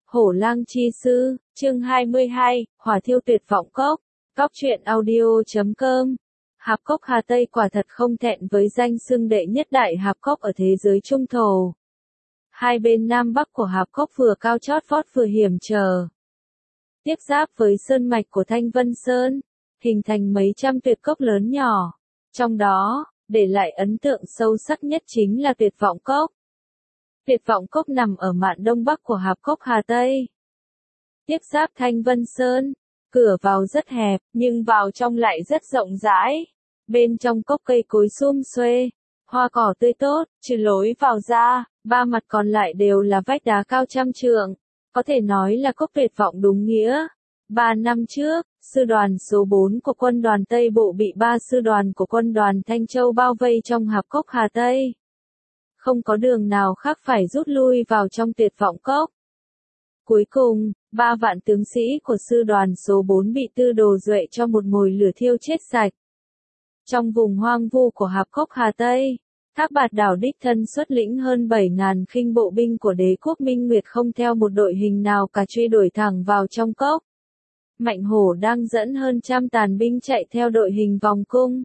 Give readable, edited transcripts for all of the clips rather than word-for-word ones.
Hổ lang chi sư, chương 22, hỏa thiêu tuyệt vọng cốc, cóc truyện audio.com. Hạp cốc Hà Tây quả thật không thẹn với danh xưng đệ nhất đại hạp cốc ở thế giới trung thổ. Hai bên nam bắc của hạp cốc vừa cao chót vót vừa hiểm trở. Tiếp giáp với sơn mạch của Thanh Vân Sơn, hình thành mấy trăm tuyệt cốc lớn nhỏ. Trong đó, để lại ấn tượng sâu sắc nhất chính là tuyệt vọng cốc. Tuyệt vọng cốc nằm ở mạn đông bắc của hạp cốc Hà Tây. Tiếp giáp Thanh Vân Sơn, cửa vào rất hẹp, nhưng vào trong lại rất rộng rãi. Bên trong cốc cây cối sum xuê, hoa cỏ tươi tốt, trừ lối vào ra, ba mặt còn lại đều là vách đá cao trăm trượng. Có thể nói là cốc tuyệt vọng đúng nghĩa. 3 năm trước, sư đoàn số 4 của quân đoàn Tây Bộ bị 3 sư đoàn của quân đoàn Thanh Châu bao vây trong hạp cốc Hà Tây. Không có đường nào khác phải rút lui vào trong tuyệt vọng cốc. Cuối cùng, 3 vạn tướng sĩ của sư đoàn số 4 bị Tư Đồ Duệ cho một mồi lửa thiêu chết sạch. Trong vùng hoang vu của hạp cốc Hà Tây, Thác Bạt Đảo đích thân xuất lĩnh hơn 7.000 khinh bộ binh của đế quốc Minh Nguyệt không theo một đội hình nào cả truy đuổi thẳng vào trong cốc. Mạnh Hổ đang dẫn hơn trăm tàn binh chạy theo đội hình vòng cung.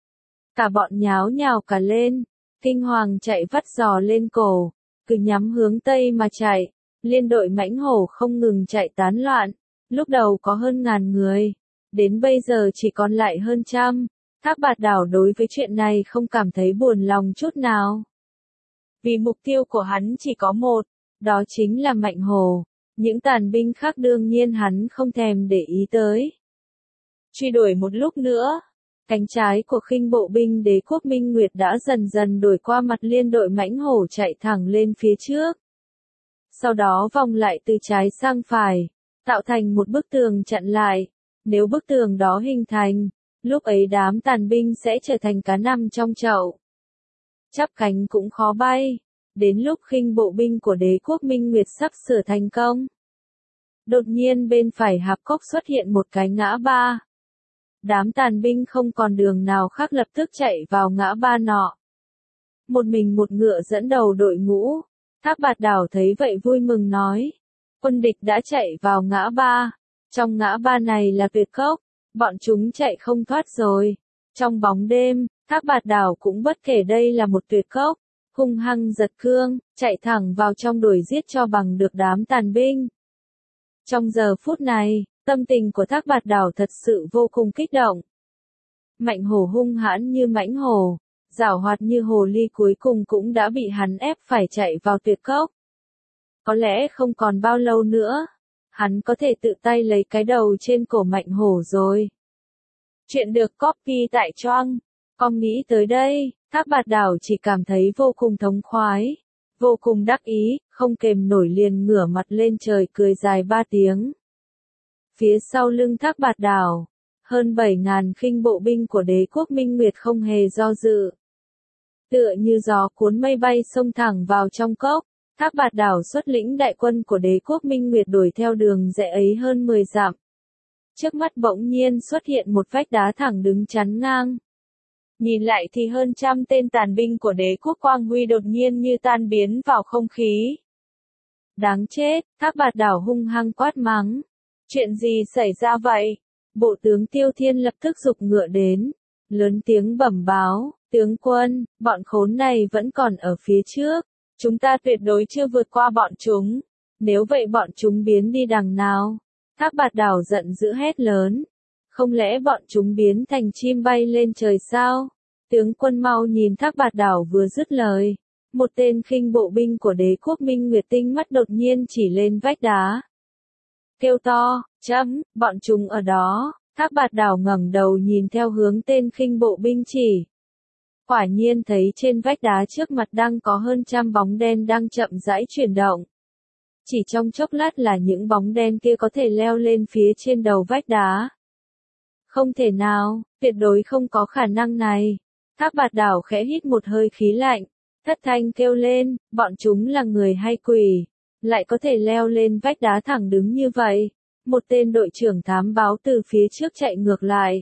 Cả bọn nháo nhào cả lên, kinh hoàng chạy vắt giò lên cổ, cứ nhắm hướng Tây mà chạy. Liên đội Mãnh Hổ không ngừng chạy tán loạn, lúc đầu có hơn 1000 người, đến bây giờ chỉ còn lại hơn trăm. Thác Bạt Đảo đối với chuyện này không cảm thấy buồn lòng chút nào. Vì mục tiêu của hắn chỉ có một, đó chính là Mạnh Hổ. Những tàn binh khác đương nhiên hắn không thèm để ý tới. Truy đuổi một lúc nữa, cánh trái của khinh bộ binh đế quốc Minh Nguyệt đã dần dần đuổi qua mặt liên đội Mãnh Hổ chạy thẳng lên phía trước. Sau đó vòng lại từ trái sang phải, tạo thành một bức tường chặn lại. Nếu bức tường đó hình thành, lúc ấy đám tàn binh sẽ trở thành cá nằm trong chậu. Chắp cánh cũng khó bay. Đến lúc khinh bộ binh của đế quốc Minh Nguyệt sắp sửa thành công, đột nhiên bên phải hạp cốc xuất hiện một cái ngã ba. Đám tàn binh không còn đường nào khác lập tức chạy vào ngã ba nọ. Một mình một ngựa dẫn đầu đội ngũ. Thác Bạt Đảo thấy vậy vui mừng nói, quân địch đã chạy vào ngã ba. Trong ngã ba này là tuyệt cốc, bọn chúng chạy không thoát rồi. Trong bóng đêm, Thác Bạt Đảo cũng bất kể đây là một tuyệt cốc, hung hăng giật cương, chạy thẳng vào trong đuổi giết cho bằng được đám tàn binh. Trong giờ phút này, tâm tình của Thác Bạt Đảo thật sự vô cùng kích động. Mạnh Hổ hung hãn như mãnh hổ, giảo hoạt như hồ ly cuối cùng cũng đã bị hắn ép phải chạy vào tuyệt cốc. Có lẽ không còn bao lâu nữa, hắn có thể tự tay lấy cái đầu trên cổ Mạnh Hổ rồi. Chuyện được copy tại Choang. Con nghĩ tới đây, Thác Bạt Đảo chỉ cảm thấy vô cùng thống khoái, vô cùng đắc ý, không kềm nổi liền ngửa mặt lên trời cười dài 3 tiếng. Phía sau lưng Thác Bạt Đảo, hơn 7.000 khinh bộ binh của đế quốc Minh Nguyệt không hề do dự. Tựa như gió cuốn mây bay xông thẳng vào trong cốc, Thác Bạt Đảo xuất lĩnh đại quân của đế quốc Minh Nguyệt đuổi theo đường rẽ ấy hơn 10 dặm. Trước mắt bỗng nhiên xuất hiện một vách đá thẳng đứng chắn ngang. Nhìn lại thì hơn trăm tên tàn binh của đế quốc Quang Huy đột nhiên như tan biến vào không khí. Đáng chết, Thác Bạt Đảo hung hăng quát mắng. Chuyện gì xảy ra vậy? Bộ tướng Tiêu Thiên lập tức giục ngựa đến, lớn tiếng bẩm báo, tướng quân, bọn khốn này vẫn còn ở phía trước, chúng ta tuyệt đối chưa vượt qua bọn chúng, nếu vậy bọn chúng biến đi đằng nào? Thác Bạt Đảo giận dữ hét lớn, không lẽ bọn chúng biến thành chim bay lên trời sao? Tướng quân mau nhìn. Thác Bạt Đảo vừa dứt lời, một tên khinh bộ binh của đế quốc Minh Nguyệt tinh mắt đột nhiên chỉ lên vách đá. Kêu to, bọn chúng ở đó. Thác Bạt Đảo ngẩng đầu nhìn theo hướng tên khinh bộ binh chỉ. Quả nhiên thấy trên vách đá trước mặt đang có hơn trăm bóng đen đang chậm rãi chuyển động. Chỉ trong chốc lát là những bóng đen kia có thể leo lên phía trên đầu vách đá. Không thể nào, tuyệt đối không có khả năng này. Thác Bạt Đảo khẽ hít một hơi khí lạnh, thất thanh kêu lên, bọn chúng là người hay quỷ, lại có thể leo lên vách đá thẳng đứng như vậy. Một tên đội trưởng thám báo từ phía trước chạy ngược lại.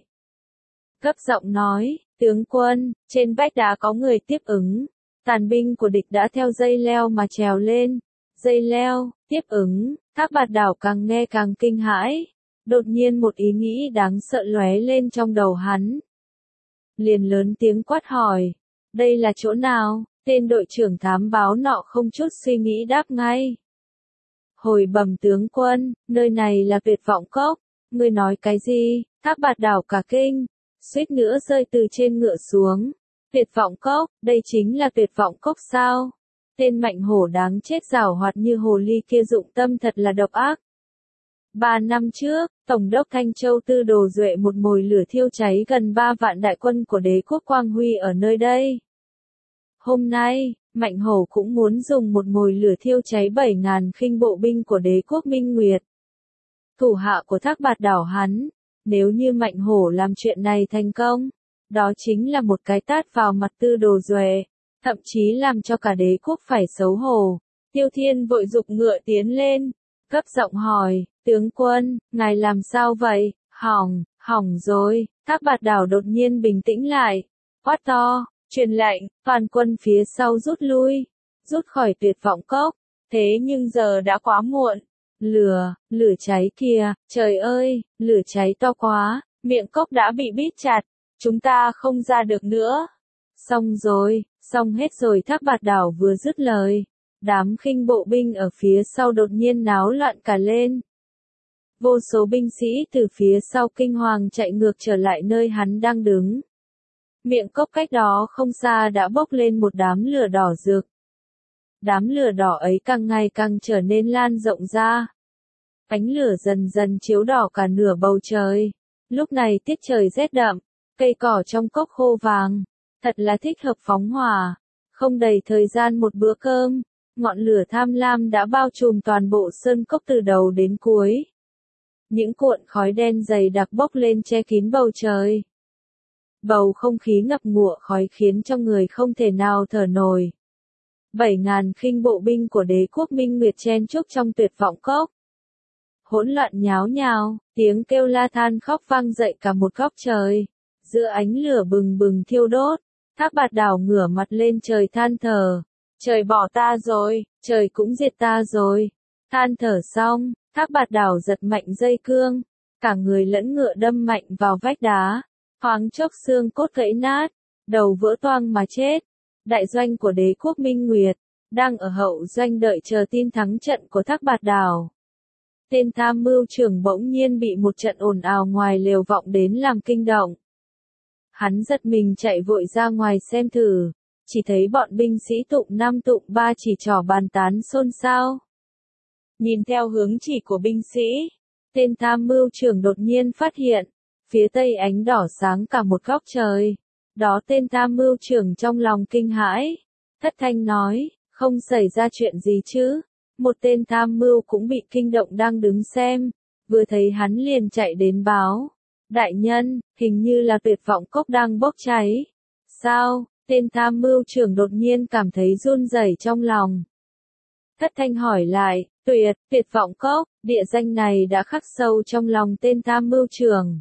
Gấp giọng nói, tướng quân, trên vách đá có người tiếp ứng. Tàn binh của địch đã theo dây leo mà trèo lên. dây leo, tiếp ứng, Thác Bạt Đảo càng nghe càng kinh hãi. Đột nhiên một ý nghĩ đáng sợ lóe lên trong đầu hắn. Liền lớn tiếng quát hỏi, đây là chỗ nào? Tên đội trưởng thám báo nọ không chút suy nghĩ đáp ngay. Hồi bẩm tướng quân, nơi này là Tuyệt Vọng Cốc. Ngươi nói cái gì? Thác Bạt Đảo cả kinh, suýt nữa rơi từ trên ngựa xuống. Tuyệt Vọng Cốc, đây chính là Tuyệt Vọng Cốc sao? Tên mạnh hổ đáng chết giảo hoạt như hồ ly kia dụng tâm thật là độc ác. 3 năm trước, Tổng đốc Thanh Châu Tư Đồ Duệ một mồi lửa thiêu cháy gần 3 vạn đại quân của đế quốc Quang Huy ở nơi đây. Hôm nay, Mạnh Hổ cũng muốn dùng một mồi lửa thiêu cháy 7.000 khinh bộ binh của đế quốc Minh Nguyệt. Thủ hạ của Thác Bạt Đảo hắn, nếu như Mạnh Hổ làm chuyện này thành công, đó chính là một cái tát vào mặt Tư Đồ Duệ, thậm chí làm cho cả đế quốc phải xấu hổ. Tiêu Thiên vội giục ngựa tiến lên, cấp giọng hỏi, tướng quân, ngài làm sao vậy? Hỏng rồi. Thác Bạt Đảo đột nhiên bình tĩnh lại, quát to, truyền lệnh, toàn quân phía sau rút lui, rút khỏi Tuyệt Vọng Cốc. Thế nhưng giờ đã quá muộn. Lửa cháy kìa, trời ơi, lửa cháy to quá, miệng cốc đã bị bít chặt, chúng ta không ra được nữa. Xong hết rồi. Thác Bạt Đảo vừa dứt lời, đám khinh bộ binh ở phía sau đột nhiên náo loạn cả lên. Vô số binh sĩ từ phía sau kinh hoàng chạy ngược trở lại nơi hắn đang đứng. Miệng cốc cách đó không xa đã bốc lên một đám lửa đỏ rực. Đám lửa đỏ ấy càng ngày càng trở nên lan rộng ra. Ánh lửa dần dần chiếu đỏ cả nửa bầu trời. Lúc này tiết trời rét đậm, cây cỏ trong cốc khô vàng, thật là thích hợp phóng hỏa. Không đầy thời gian một bữa cơm, ngọn lửa tham lam đã bao trùm toàn bộ sơn cốc từ đầu đến cuối. Những cuộn khói đen dày đặc bốc lên che kín bầu trời. Bầu không khí ngập ngụa khói khiến cho người không thể nào thở nổi. 7.000 khinh bộ binh của đế quốc Minh Nguyệt chen chúc trong Tuyệt Vọng Cốc. Hỗn loạn nháo nhào, tiếng kêu la than khóc vang dậy cả một góc trời. Giữa ánh lửa bừng bừng thiêu đốt, Thác Bạt Đảo ngửa mặt lên trời than thở. Trời bỏ ta rồi, trời cũng diệt ta rồi. Than thở xong, Thác Bạt Đảo giật mạnh dây cương, cả người lẫn ngựa đâm mạnh vào vách đá, thoáng chốc xương cốt gãy nát, đầu vỡ toang mà chết. Đại doanh của đế quốc Minh Nguyệt, đang ở hậu doanh đợi chờ tin thắng trận của Thác Bạt Đảo. Tên tham mưu trưởng bỗng nhiên bị một trận ồn ào ngoài lều vọng đến làm kinh động. Hắn giật mình chạy vội ra ngoài xem thử, chỉ thấy bọn binh sĩ tụng 5 tụng 3 chỉ trỏ bàn tán xôn xao. Nhìn theo hướng chỉ của binh sĩ, tên tham mưu trưởng đột nhiên phát hiện, phía tây ánh đỏ sáng cả một góc trời. Đó tên tham mưu trưởng trong lòng kinh hãi, thất thanh nói, không xảy ra chuyện gì chứ. Một tên tham mưu cũng bị kinh động đang đứng xem, vừa thấy hắn liền chạy đến báo. Đại nhân, hình như là Tuyệt Vọng Cốc đang bốc cháy. Sao? Tên tham mưu trưởng đột nhiên cảm thấy run rẩy trong lòng. Thất thanh hỏi lại, Tuyệt Vọng Cốc, địa danh này đã khắc sâu trong lòng tên tham mưu trưởng.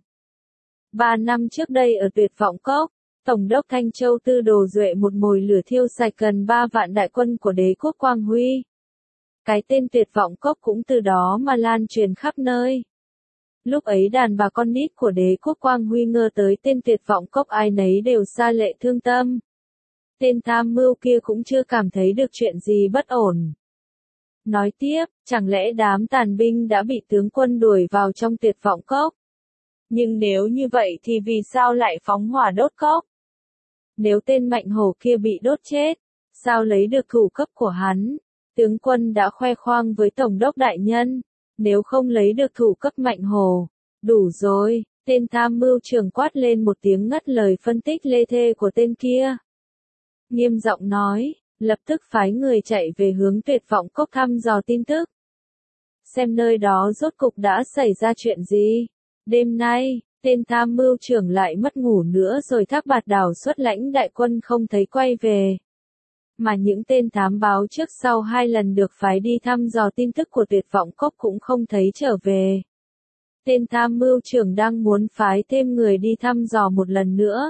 3 năm trước đây ở Tuyệt Vọng Cốc, Tổng đốc Thanh Châu Tư Đồ Duệ một mồi lửa thiêu sạch gần 3 vạn đại quân của đế quốc Quang Huy. Cái tên Tuyệt Vọng Cốc cũng từ đó mà lan truyền khắp nơi. Lúc ấy đàn bà con nít của đế quốc Quang Huy ngờ tới tên Tuyệt Vọng Cốc ai nấy đều sa lệ thương tâm. Tên tham mưu kia cũng chưa cảm thấy được chuyện gì bất ổn. Nói tiếp, chẳng lẽ đám tàn binh đã bị tướng quân đuổi vào trong Tuyệt Vọng Cốc? Nhưng nếu như vậy thì vì sao lại phóng hỏa đốt cốc? Nếu tên Mạnh Hổ kia bị đốt chết, sao lấy được thủ cấp của hắn? Tướng quân đã khoe khoang với Tổng đốc đại nhân, nếu không lấy được thủ cấp Mạnh Hổ, đủ rồi. Tên tham mưu trưởng quát lên một tiếng ngắt lời phân tích lê thê của tên kia. Nghiêm giọng nói, lập tức phái người chạy về hướng Tuyệt Vọng Cốc thăm dò tin tức. Xem nơi đó rốt cục đã xảy ra chuyện gì. Đêm nay, tên tham mưu trưởng lại mất ngủ nữa rồi Thác Bạt Đảo xuất lãnh đại quân không thấy quay về. Mà những tên thám báo trước sau 2 lần được phái đi thăm dò tin tức của Tuyệt Vọng Cốc cũng không thấy trở về. Tên tham mưu trưởng đang muốn phái thêm người đi thăm dò một lần nữa.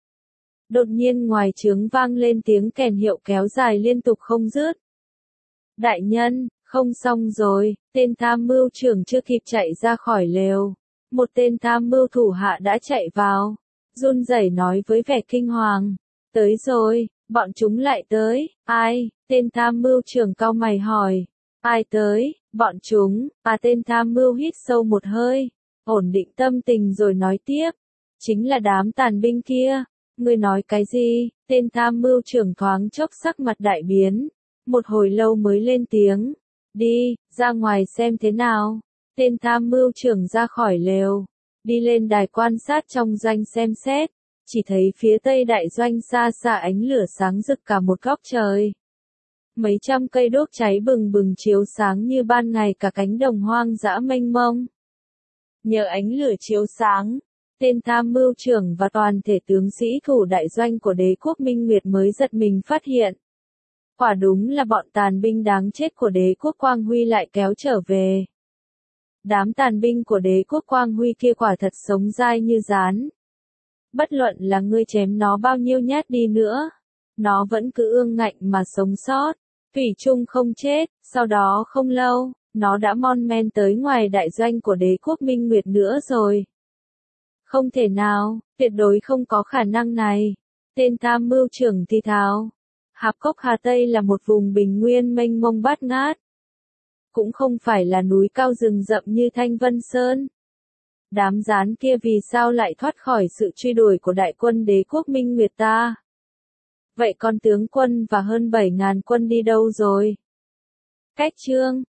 Đột nhiên ngoài trướng vang lên tiếng kèn hiệu kéo dài liên tục không dứt. Đại nhân, Không xong rồi, tên tham mưu trưởng chưa kịp chạy ra khỏi lều. Một tên tham mưu thủ hạ đã chạy vào, run rẩy nói với vẻ kinh hoàng. Tới rồi, bọn chúng lại tới, ai? Tên tham mưu trưởng cau mày hỏi. Ai tới? Bọn chúng, tên tham mưu hít sâu một hơi, ổn định tâm tình rồi nói tiếp. Chính là đám tàn binh kia. Ngươi nói cái gì? Tên tham mưu trưởng thoáng chốc sắc mặt đại biến. Một hồi lâu mới lên tiếng. Đi, ra ngoài xem thế nào. Tên tham mưu trưởng ra khỏi lều, đi lên đài quan sát trong doanh xem xét. Chỉ thấy phía tây đại doanh xa xa ánh lửa sáng rực cả một góc trời. Mấy trăm cây đuốc cháy bừng bừng chiếu sáng như ban ngày cả cánh đồng hoang dã mênh mông. Nhờ ánh lửa chiếu sáng, tên tham mưu trưởng và toàn thể tướng sĩ thủ đại doanh của đế quốc Minh Nguyệt mới giật mình phát hiện. Quả đúng là bọn tàn binh đáng chết của đế quốc Quang Huy lại kéo trở về. Đám tàn binh của đế quốc Quang Huy kia quả thật sống dai như rán. Bất luận là ngươi chém nó bao nhiêu nhát đi nữa, nó vẫn cứ ương ngạnh mà sống sót, thủy chung không chết. Sau đó không lâu, nó đã mon men tới ngoài đại doanh của đế quốc Minh Nguyệt nữa rồi. Không thể nào, tuyệt đối không có khả năng này. Tên tham mưu trưởng thì thào. Hạp Cốc Hà Tây là một vùng bình nguyên mênh mông bát ngát. Cũng không phải là núi cao rừng rậm như Thanh Vân Sơn. Đám gián kia vì sao lại thoát khỏi sự truy đuổi của đại quân đế quốc Minh Nguyệt ta? Vậy con tướng quân và hơn 7.000 quân đi đâu rồi? Cách chương